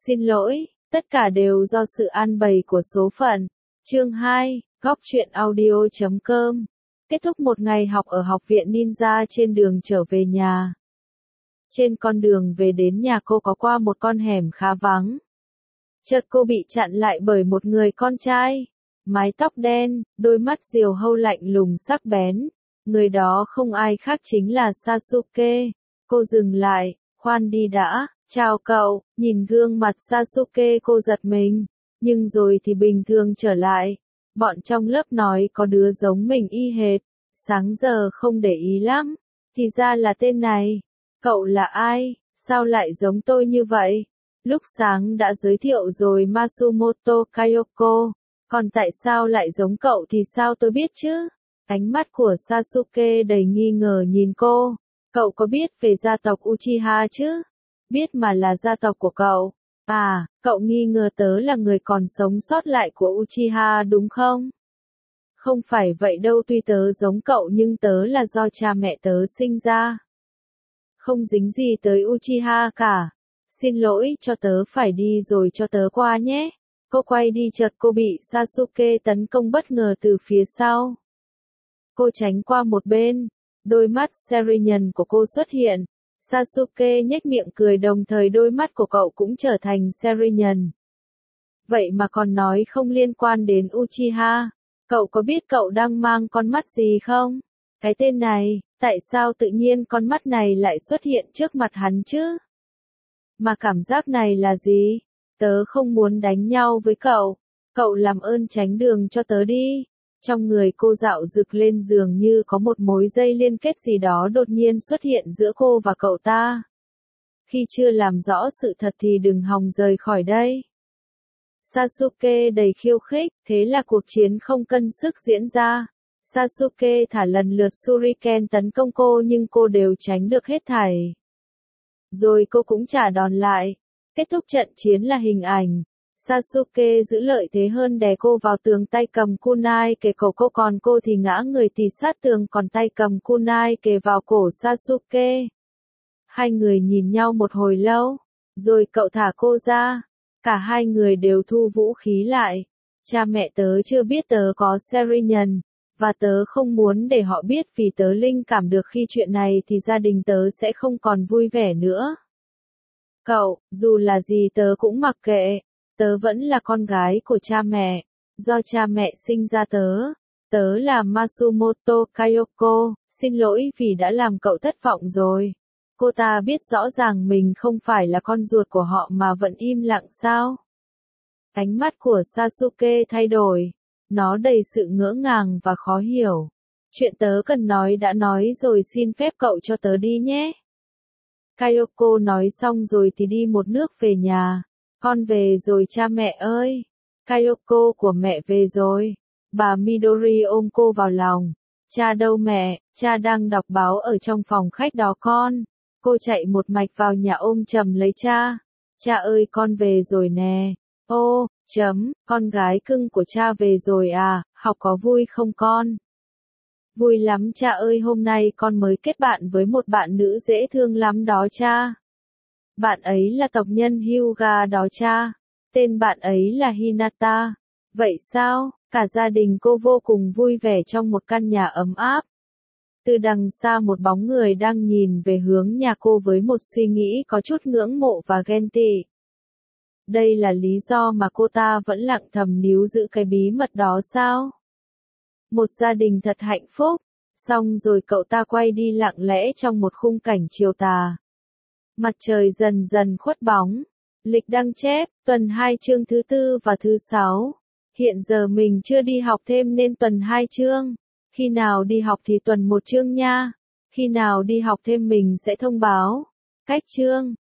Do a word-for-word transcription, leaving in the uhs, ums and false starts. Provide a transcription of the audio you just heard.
Xin lỗi, tất cả đều do sự an bày của số phận. Chương hai, góc truyện audio chấm com. Kết thúc một ngày học ở học viện ninja trên đường trở về nhà. Trên con đường về đến nhà cô có qua một con hẻm khá vắng. Chợt cô bị chặn lại bởi một người con trai. Mái tóc đen, đôi mắt diều hâu lạnh lùng sắc bén. Người đó không ai khác chính là Sasuke. Cô dừng lại, khoan đi đã, chào cậu, nhìn gương mặt Sasuke cô giật mình. Nhưng rồi thì bình thường trở lại. Bọn trong lớp nói có đứa giống mình y hệt. Sáng giờ không để ý lắm. Thì ra là tên này. Cậu là ai? Sao lại giống tôi như vậy? Lúc sáng đã giới thiệu rồi Matsumoto Kayoko. Còn tại sao lại giống cậu thì sao tôi biết chứ? Ánh mắt của Sasuke đầy nghi ngờ nhìn cô. Cậu có biết về gia tộc Uchiha chứ? Biết mà là gia tộc của cậu. À, cậu nghi ngờ tớ là người còn sống sót lại của Uchiha đúng không? Không phải vậy đâu, tuy tớ giống cậu nhưng tớ là do cha mẹ tớ sinh ra. Không dính gì tới Uchiha cả. Xin lỗi, cho tớ phải đi rồi, cho tớ qua nhé. Cô quay đi chợt cô bị Sasuke tấn công bất ngờ từ phía sau. Cô tránh qua một bên. Đôi mắt Sharingan của cô xuất hiện. Sasuke nhếch miệng cười, đồng thời đôi mắt của cậu cũng trở thành Sharingan. Vậy mà còn nói không liên quan đến Uchiha. Cậu có biết cậu đang mang con mắt gì không? Cái tên này, tại sao tự nhiên con mắt này lại xuất hiện trước mặt hắn chứ? Mà cảm giác này là gì? Tớ không muốn đánh nhau với cậu. Cậu làm ơn tránh đường cho tớ đi. Trong người cô dạo rực lên, dường như có một mối dây liên kết gì đó đột nhiên xuất hiện giữa cô và cậu ta. Khi chưa làm rõ sự thật thì đừng hòng rời khỏi đây. Sasuke đầy khiêu khích, thế là cuộc chiến không cân sức diễn ra. Sasuke thả lần lượt Shuriken tấn công cô nhưng cô đều tránh được hết thảy. Rồi cô cũng trả đòn lại. Kết thúc trận chiến là hình ảnh. Sasuke giữ lợi thế hơn, đè cô vào tường, tay cầm kunai kề cổ cô, còn cô thì ngã người tì sát tường, còn tay cầm kunai kề vào cổ Sasuke. Hai người nhìn nhau một hồi lâu, rồi cậu thả cô ra. Cả hai người đều thu vũ khí lại. Cha mẹ tớ chưa biết tớ có Sharingan, và tớ không muốn để họ biết, vì tớ linh cảm được khi chuyện này thì gia đình tớ sẽ không còn vui vẻ nữa. Cậu, dù là gì tớ cũng mặc kệ. Tớ vẫn là con gái của cha mẹ. Do cha mẹ sinh ra tớ. Tớ là Matsumoto Kayoko. Xin lỗi vì đã làm cậu thất vọng rồi. Cô ta biết rõ ràng mình không phải là con ruột của họ mà vẫn im lặng sao? Ánh mắt của Sasuke thay đổi. Nó đầy sự ngỡ ngàng và khó hiểu. Chuyện tớ cần nói đã nói rồi, xin phép cậu cho tớ đi nhé. Kayoko nói xong rồi thì đi một nước về nhà. Con về rồi cha mẹ ơi. Kayoko của mẹ về rồi. Bà Midori ôm cô vào lòng. Cha đâu mẹ? Cha đang đọc báo ở trong phòng khách đó con. Cô chạy một mạch vào nhà ôm chầm lấy cha. Cha ơi, con về rồi nè. Ô, chấm, con gái cưng của cha về rồi à, học có vui không con? Vui lắm cha ơi, hôm nay con mới kết bạn với một bạn nữ dễ thương lắm đó cha. Bạn ấy là tộc nhân Hyuga đó cha. Tên bạn ấy là Hinata. Vậy sao? Cả gia đình cô vô cùng vui vẻ trong một căn nhà ấm áp. Từ đằng xa một bóng người đang nhìn về hướng nhà cô với một suy nghĩ có chút ngưỡng mộ và ghen tị. Đây là lý do mà cô ta vẫn lặng thầm níu giữ cái bí mật đó sao? Một gia đình thật hạnh phúc. Xong rồi cậu ta quay đi lặng lẽ trong một khung cảnh chiều tà. Mặt trời dần dần khuất bóng. Lịch đăng chép, tuần hai chương thứ tư và thứ sáu. Hiện giờ mình chưa đi học thêm nên tuần hai chương. Khi nào đi học thì tuần một chương nha. Khi nào đi học thêm mình sẽ thông báo. Cách chương.